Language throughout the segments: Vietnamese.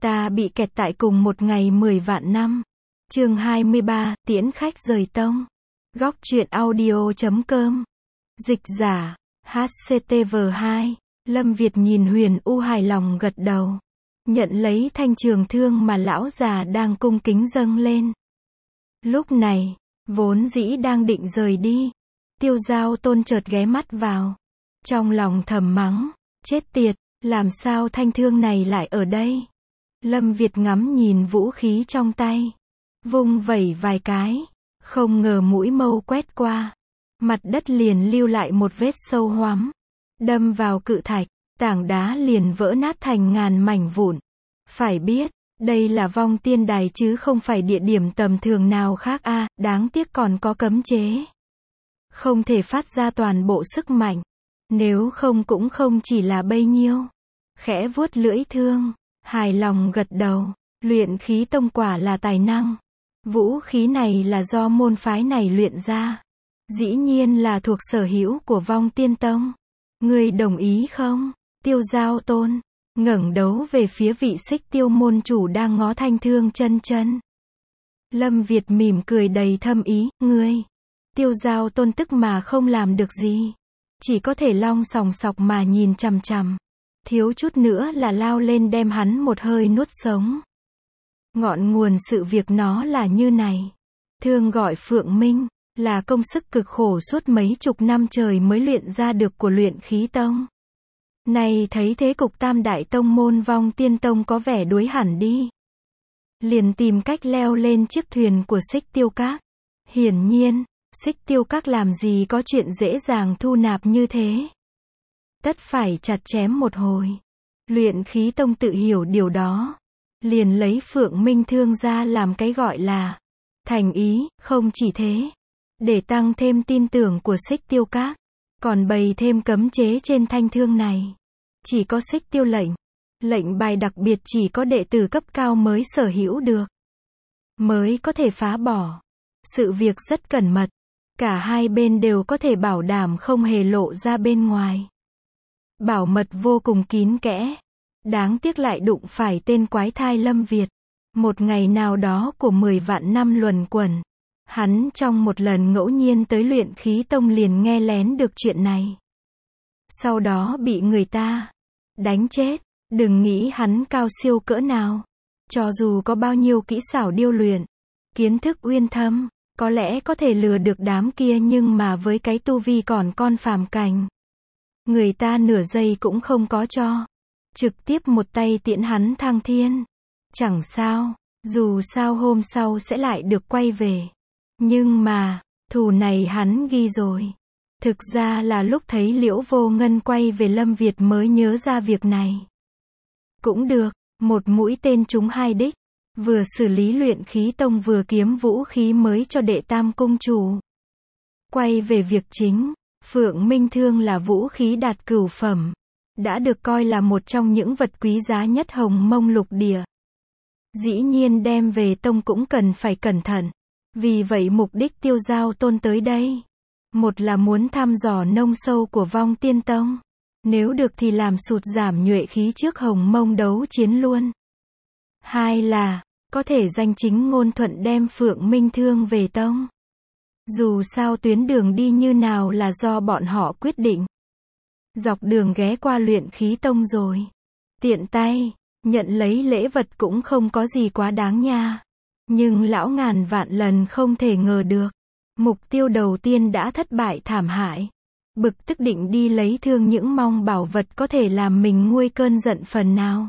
Ta bị kẹt tại cùng một ngày 10 vạn năm. Chương 23, tiễn khách rời tông. Góc truyện audio.com. Dịch giả, HCTV2. Lâm Việt nhìn Huyền U hài lòng gật đầu. Nhận lấy thanh trường thương mà lão già đang cung kính dâng lên. Lúc này, vốn dĩ đang định rời đi. Tiêu Giao Tôn chợt ghé mắt vào. Trong lòng thầm mắng, chết tiệt, làm sao thanh thương này lại ở đây? Lâm Việt ngắm nhìn vũ khí trong tay. Vung vẩy vài cái. Không ngờ mũi mâu quét qua. Mặt đất liền lưu lại một vết sâu hoắm. Đâm vào cự thạch. Tảng đá liền vỡ nát thành ngàn mảnh vụn. Phải biết, đây là vong tiên đài chứ không phải địa điểm tầm thường nào khác a, đáng tiếc còn có cấm chế. Không thể phát ra toàn bộ sức mạnh. Nếu không cũng không chỉ là bấy nhiêu. Khẽ vuốt lưỡi thương. Hài lòng gật đầu. Luyện khí tông quả là tài năng. Vũ khí này là do môn phái này luyện ra. Dĩ nhiên là thuộc sở hữu của vong tiên tông. Ngươi đồng ý không? Tiêu Giao Tôn ngẩng đầu về phía vị Xích Tiêu môn chủ đang ngó thanh thương chân chân. Lâm Việt mỉm cười đầy thâm ý, ngươi. Tiêu Giao Tôn tức mà không làm được gì. Chỉ có thể long sòng sọc mà nhìn chằm chằm. Thiếu chút nữa là lao lên đem hắn một hơi nuốt sống. Ngọn nguồn sự việc nó là như này. Thương gọi Phượng Minh, là công sức cực khổ suốt mấy chục năm trời mới luyện ra được của luyện khí tông. Này thấy thế cục tam đại tông môn vong tiên tông có vẻ đuối hẳn đi. Liền tìm cách leo lên chiếc thuyền của Xích Tiêu Các. Hiển nhiên, Xích Tiêu Các làm gì có chuyện dễ dàng thu nạp như thế. Tất phải chặt chém một hồi. Luyện khí tông tự hiểu điều đó. Liền lấy Phượng Minh thương ra làm cái gọi là thành ý, không chỉ thế. Để tăng thêm tin tưởng của Xích Tiêu Các. Còn bày thêm cấm chế trên thanh thương này. Chỉ có Xích Tiêu lệnh. Lệnh bài đặc biệt chỉ có đệ tử cấp cao mới sở hữu được. Mới có thể phá bỏ. Sự việc rất cẩn mật. Cả hai bên đều có thể bảo đảm không hề lộ ra bên ngoài. Bảo mật vô cùng kín kẽ. Đáng tiếc lại đụng phải tên quái thai Lâm Việt. Một ngày nào đó của 10 vạn năm luẩn quẩn. Hắn trong một lần ngẫu nhiên tới luyện khí tông liền nghe lén được chuyện này. Sau đó bị người ta đánh chết. Đừng nghĩ hắn cao siêu cỡ nào. Cho dù có bao nhiêu kỹ xảo điêu luyện, kiến thức uyên thâm, có lẽ có thể lừa được đám kia nhưng mà với cái tu vi còn con phàm cảnh. Người ta nửa giây cũng không có cho. Trực tiếp một tay tiễn hắn thăng thiên. Chẳng sao, dù sao hôm sau sẽ lại được quay về. Nhưng mà, thù này hắn ghi rồi. Thực ra là lúc thấy Liễu Vô Ngân quay về Lâm Việt mới nhớ ra việc này. Cũng được, một mũi tên trúng hai đích. Vừa xử lý luyện khí tông vừa kiếm vũ khí mới cho đệ tam cung chủ. Quay về việc chính, Phượng Minh thương là vũ khí đạt cửu phẩm. Đã được coi là một trong những vật quý giá nhất Hồng Mông lục địa. Dĩ nhiên đem về tông cũng cần phải cẩn thận. Vì vậy mục đích Tiêu Giao Tôn tới đây. Một là muốn thăm dò nông sâu của vong tiên tông. Nếu được thì làm sụt giảm nhuệ khí trước Hồng Mông đấu chiến luôn. Hai là, có thể danh chính ngôn thuận đem Phượng Minh thương về tông. Dù sao tuyến đường đi như nào là do bọn họ quyết định. Dọc đường ghé qua luyện khí tông rồi. Tiện tay, nhận lấy lễ vật cũng không có gì quá đáng nha. Nhưng lão ngàn vạn lần không thể ngờ được. Mục tiêu đầu tiên đã thất bại thảm hại. Bực tức định đi lấy thương những mong bảo vật có thể làm mình nguôi cơn giận phần nào.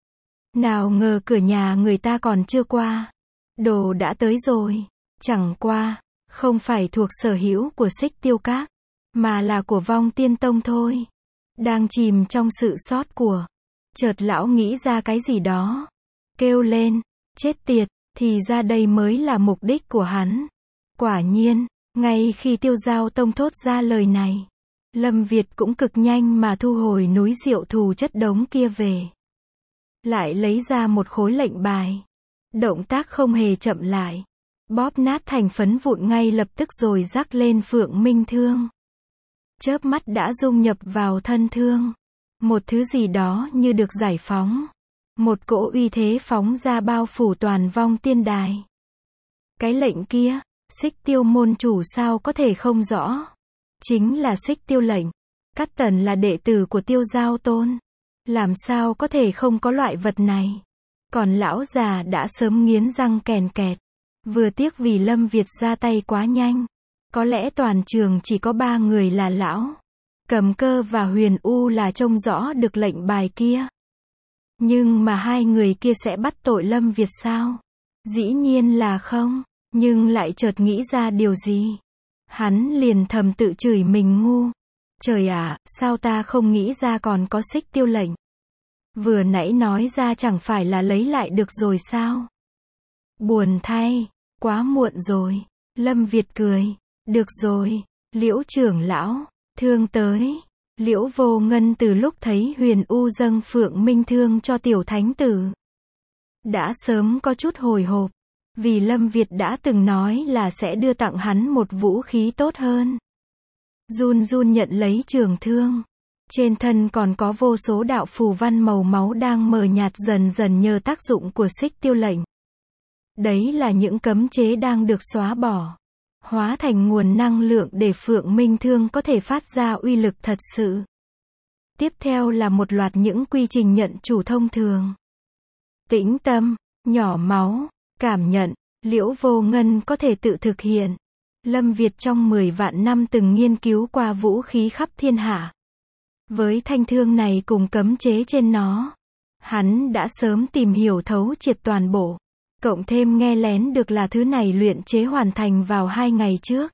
Nào ngờ cửa nhà người ta còn chưa qua. Đồ đã tới rồi. Chẳng qua, không phải thuộc sở hữu của Xích Tiêu Các, mà là của vong tiên tông thôi. Đang chìm trong sự sót của. Chợt lão nghĩ ra cái gì đó. Kêu lên, chết tiệt, thì ra đây mới là mục đích của hắn. Quả nhiên, ngay khi Tiêu Giao Tông thốt ra lời này, Lâm Việt cũng cực nhanh mà thu hồi núi rượu thù chất đống kia về. Lại lấy ra một khối lệnh bài. Động tác không hề chậm lại. Bóp nát thành phấn vụn ngay lập tức rồi rắc lên Phượng Minh thương. Chớp mắt đã dung nhập vào thân thương. Một thứ gì đó như được giải phóng. Một cỗ uy thế phóng ra bao phủ toàn vong tiên đài. Cái lệnh kia, Xích Tiêu môn chủ sao có thể không rõ. Chính là Xích Tiêu lệnh. Cát Tần là đệ tử của Tiêu Giao Tôn. Làm sao có thể không có loại vật này. Còn lão già đã sớm nghiến răng kèn kẹt. Vừa tiếc vì Lâm Việt ra tay quá nhanh. Có lẽ toàn trường chỉ có 3 người là lão Cầm Cơ và Huyền U là trông rõ được lệnh bài kia. Nhưng mà 2 người kia sẽ bắt tội Lâm Việt sao? Dĩ nhiên là không. Nhưng lại chợt nghĩ ra điều gì. Hắn liền thầm tự chửi mình ngu. Trời ạ, sao ta không nghĩ ra còn có Xích Tiêu lệnh. Vừa nãy nói ra chẳng phải là lấy lại được rồi sao? Buồn thay, quá muộn rồi. Lâm Việt cười. Được rồi, Liễu trưởng lão, thương tới. Liễu Vô Ngân từ lúc thấy Huyền U dâng Phượng Minh Thương cho tiểu thánh tử, đã sớm có chút hồi hộp. Vì Lâm Việt đã từng nói là sẽ đưa tặng hắn một vũ khí tốt hơn. Run run nhận lấy trường thương. Trên thân còn có vô số đạo phù văn màu máu đang mờ nhạt dần dần nhờ tác dụng của Xích Tiêu lệnh. Đấy là những cấm chế đang được xóa bỏ. Hóa thành nguồn năng lượng để Phượng Minh Thương có thể phát ra uy lực thật sự. Tiếp theo là một loạt những quy trình nhận chủ thông thường. Tĩnh tâm, nhỏ máu, cảm nhận, Liễu Vô Ngân có thể tự thực hiện. Lâm Việt trong 10 vạn năm từng nghiên cứu qua vũ khí khắp thiên hạ. Với thanh thương này cùng cấm chế trên nó, hắn đã sớm tìm hiểu thấu triệt toàn bộ. Cộng thêm nghe lén được là thứ này luyện chế hoàn thành vào 2 ngày trước.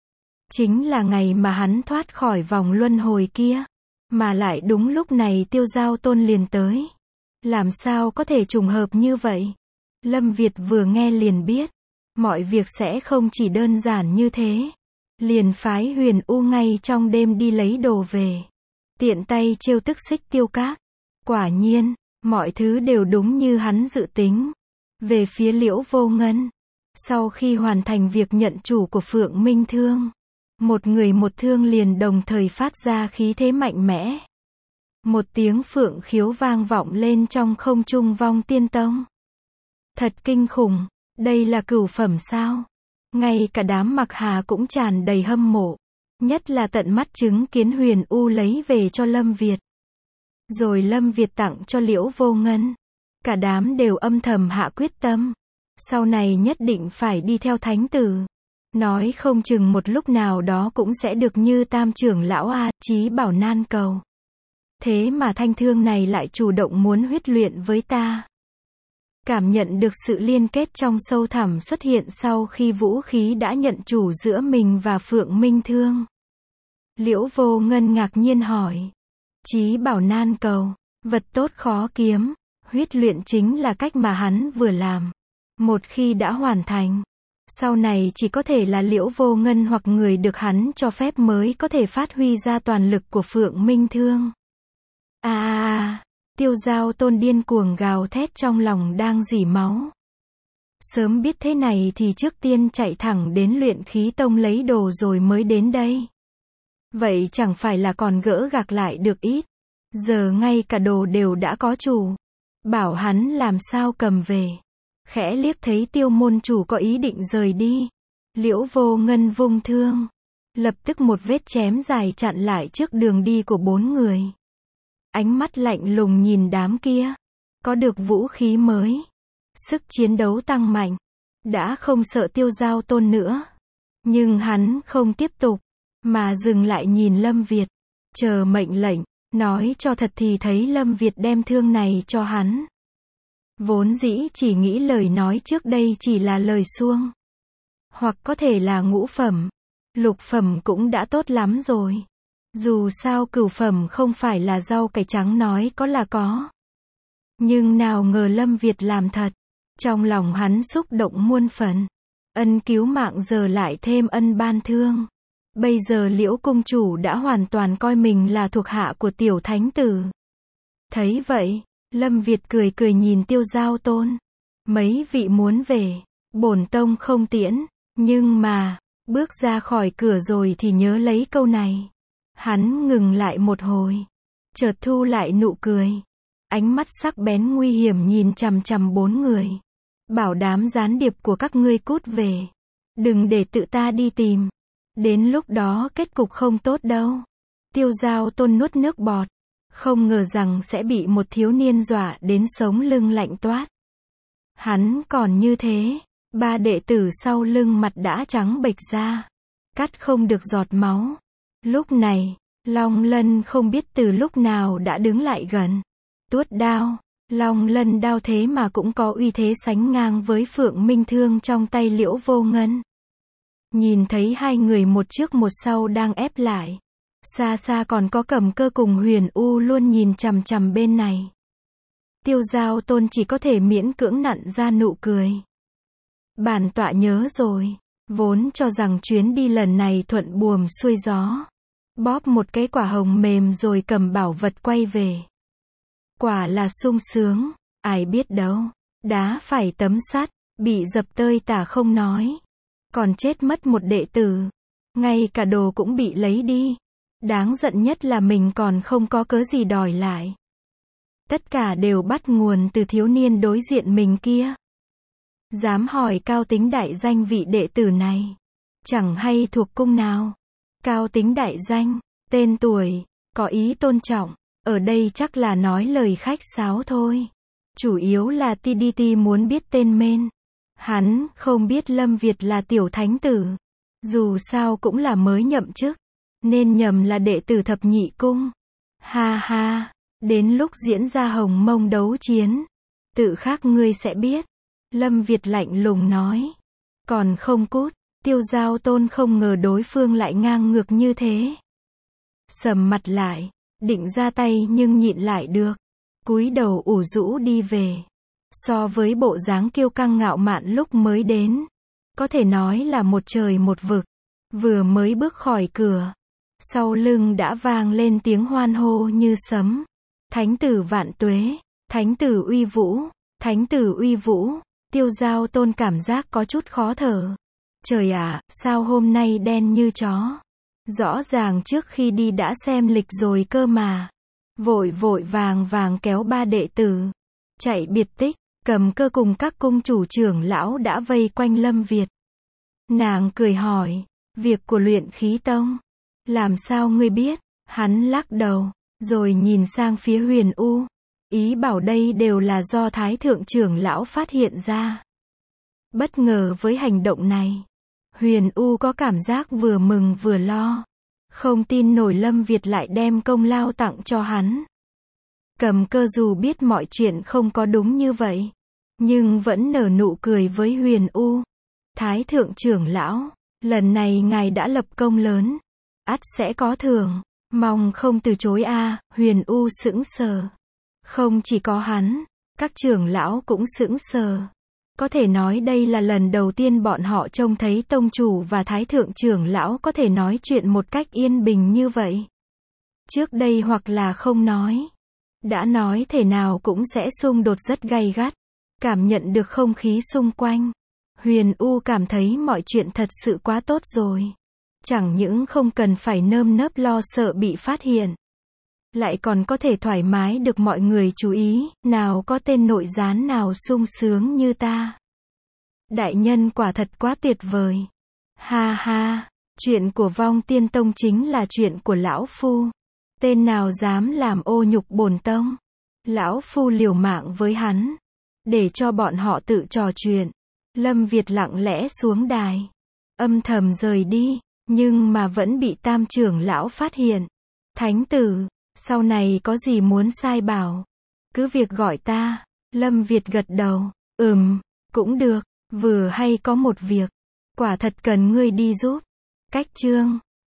Chính là ngày mà hắn thoát khỏi vòng luân hồi kia. Mà lại đúng lúc này Tiêu Giao Tôn liền tới. Làm sao có thể trùng hợp như vậy? Lâm Việt vừa nghe liền biết. Mọi việc sẽ không chỉ đơn giản như thế. Liền phái Huyền U ngay trong đêm đi lấy đồ về. Tiện tay trêu tức Xích Tiêu Các. Quả nhiên, mọi thứ đều đúng như hắn dự tính. Về phía Liễu Vô Ngân, sau khi hoàn thành việc nhận chủ của Phượng Minh Thương, một người một thương liền đồng thời phát ra khí thế mạnh mẽ. Một tiếng phượng khiếu vang vọng lên trong không trung Vong Tiên Tông. Thật kinh khủng, đây là cửu phẩm sao? Ngay cả đám Mặc Hà cũng tràn đầy hâm mộ. Nhất là tận mắt chứng kiến Huyền U lấy về cho Lâm Việt. Rồi Lâm Việt tặng cho Liễu Vô Ngân. Cả đám đều âm thầm hạ quyết tâm. Sau này nhất định phải đi theo thánh tử. Nói không chừng một lúc nào đó cũng sẽ được như Tam trưởng lão Chí Bảo nan cầu. Thế mà thanh thương này lại chủ động muốn huyết luyện với ta. Cảm nhận được sự liên kết trong sâu thẳm xuất hiện sau khi vũ khí đã nhận chủ giữa mình và Phượng Minh Thương. Liễu Vô Ngân ngạc nhiên hỏi. Chí Bảo nan cầu, vật tốt khó kiếm. Huyết luyện chính là cách mà hắn vừa làm. Một khi đã hoàn thành, sau này chỉ có thể là Liễu Vô Ngân hoặc người được hắn cho phép mới có thể phát huy ra toàn lực của Phượng Minh Thương. Tiêu Giao Tôn điên cuồng gào thét trong lòng đang rỉ máu. Sớm biết thế này thì trước tiên chạy thẳng đến Luyện Khí Tông lấy đồ rồi mới đến đây. Vậy chẳng phải là còn gỡ gạc lại được ít. Giờ ngay cả đồ đều đã có chủ. Bảo hắn làm sao cầm về. Khẽ liếc thấy Tiêu môn chủ có ý định rời đi. Liễu Vô Ngân vung thương. Lập tức một vết chém dài chặn lại trước đường đi của 4 người. Ánh mắt lạnh lùng nhìn đám kia. Có được vũ khí mới. Sức chiến đấu tăng mạnh. Đã không sợ Tiêu Giao Tôn nữa. Nhưng hắn không tiếp tục. Mà dừng lại nhìn Lâm Việt. Chờ mệnh lệnh. Nói cho thật thì thấy Lâm Việt đem thương này cho hắn. Vốn dĩ chỉ nghĩ lời nói trước đây chỉ là lời suông. Hoặc có thể là ngũ phẩm. Lục phẩm cũng đã tốt lắm rồi. Dù sao cửu phẩm không phải là rau cải trắng nói có là có. Nhưng nào ngờ Lâm Việt làm thật. Trong lòng hắn xúc động muôn phần. Ân cứu mạng giờ lại thêm ân ban thương. Bây giờ Liễu Cung Chủ đã hoàn toàn coi mình là thuộc hạ của tiểu thánh tử. Thấy vậy, Lâm Việt cười cười nhìn Tiêu Giao Tôn. Mấy vị muốn về, bổn tông không tiễn, nhưng mà, bước ra khỏi cửa rồi thì nhớ lấy câu này. Hắn ngừng lại một hồi, chợt thu lại nụ cười. ánh mắt sắc bén nguy hiểm nhìn chằm chằm 4 người. Bảo đám gián điệp của các ngươi cút về. Đừng để tự ta đi tìm. Đến lúc đó kết cục không tốt đâu. Tiêu Giao Tôn nuốt nước bọt. Không ngờ rằng sẽ bị một thiếu niên dọa đến sống lưng lạnh toát. Hắn còn như thế. 3 đệ tử sau lưng mặt đã trắng bệch ra. Cắt không được giọt máu. Lúc này, Long Lân không biết từ lúc nào đã đứng lại gần. Tuốt đao. Long Lân đao thế mà cũng có uy thế sánh ngang với Phượng Minh Thương trong tay Liễu Vô Ngân. Nhìn thấy 2 người một trước một sau đang ép lại. Xa xa còn có Cầm Cơ cùng Huyền U luôn nhìn chằm chằm bên này. Tiêu Giao Tôn chỉ có thể miễn cưỡng nặn ra nụ cười. Bản tọa nhớ rồi. Vốn cho rằng chuyến đi lần này thuận buồm xuôi gió. Bóp một cái quả hồng mềm rồi cầm bảo vật quay về. Quả là sung sướng. Ai biết đâu. Đá phải tấm sắt. Bị dập tơi tả không nói. Còn chết mất một đệ tử. Ngay cả đồ cũng bị lấy đi. Đáng giận nhất là mình còn không có cớ gì đòi lại. Tất cả đều bắt nguồn từ thiếu niên đối diện mình kia. Dám hỏi Cao Tính đại danh vị đệ tử này. Chẳng hay thuộc cung nào. Cao Tính đại danh, tên tuổi, có ý tôn trọng. Ở đây chắc là nói lời khách sáo thôi. Chủ yếu là TDT muốn biết tên men. Hắn không biết Lâm Việt là tiểu thánh tử. Dù sao cũng là mới nhậm chức. Nên nhầm là đệ tử thập nhị cung. Ha ha, đến lúc diễn ra hồng mông đấu chiến. Tự khắc ngươi sẽ biết. Lâm Việt lạnh lùng nói. Còn không cút. Tiêu Giao Tôn không ngờ đối phương lại ngang ngược như thế. Sầm mặt lại. Định ra tay nhưng nhịn lại được. Cúi đầu ủ rũ đi về. So với bộ dáng kiêu căng ngạo mạn lúc mới đến. Có thể nói là một trời một vực. Vừa mới bước khỏi cửa. Sau lưng đã vang lên tiếng hoan hô như sấm. Thánh tử vạn tuế. Thánh tử uy vũ. Thánh tử uy vũ. Tiêu Giao Tôn cảm giác có chút khó thở. Trời ạ, sao hôm nay đen như chó. Rõ ràng trước khi đi đã xem lịch rồi cơ mà. Vội vội vàng vàng kéo 3 đệ tử. Chạy biệt tích. Cầm Cơ cùng các cung chủ trưởng lão đã vây quanh Lâm Việt. Nàng cười hỏi. Việc của Luyện Khí Tông. Làm sao ngươi biết? Hắn lắc đầu. Rồi nhìn sang phía Huyền U. Ý bảo đây đều là do Thái Thượng trưởng lão phát hiện ra. Bất ngờ với hành động này. Huyền U có cảm giác vừa mừng vừa lo. Không tin nổi Lâm Việt lại đem công lao tặng cho hắn. Cầm Cơ dù biết mọi chuyện không có đúng như vậy. Nhưng vẫn nở nụ cười với Huyền U. Thái Thượng trưởng lão. Lần này ngài đã lập công lớn. Ắt sẽ có thưởng. Mong không từ chối a. Huyền U sững sờ. Không chỉ có hắn. Các trưởng lão cũng sững sờ. Có thể nói đây là lần đầu tiên bọn họ trông thấy tông chủ và thái thượng trưởng lão có thể nói chuyện một cách yên bình như vậy. Trước đây hoặc là không nói. Đã nói thể nào cũng sẽ xung đột rất gay gắt. Cảm nhận được không khí xung quanh. Huyền U cảm thấy mọi chuyện thật sự quá tốt rồi. Chẳng những không cần phải nơm nớp lo sợ bị phát hiện. Lại còn có thể thoải mái được mọi người chú ý, nào có tên nội gián nào sung sướng như ta. Đại nhân quả thật quá tuyệt vời. Ha ha, chuyện của Vong Tiên Tông chính là chuyện của lão phu. Tên nào dám làm ô nhục bổn tông. Lão phu liều mạng với hắn. Để cho bọn họ tự trò chuyện. Lâm Việt lặng lẽ xuống đài. Âm thầm rời đi, nhưng mà vẫn bị Tam trưởng lão phát hiện. Thánh tử. Sau này có gì muốn sai bảo. Cứ việc gọi ta. Lâm Việt gật đầu. Cũng được. Vừa hay có một việc. Quả thật cần ngươi đi giúp. Cách chương.